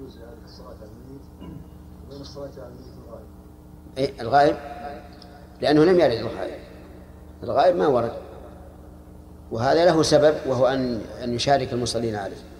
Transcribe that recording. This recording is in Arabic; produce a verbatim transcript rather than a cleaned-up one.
يجوز الصلاة على الميت وبين الصلاة على الميت الغائب؟ إيه الغائب؟ لأنه لم يرد الغائب، الغائب ما ورد، وهذا له سبب وهو أن أن يشارك المصلين عليه.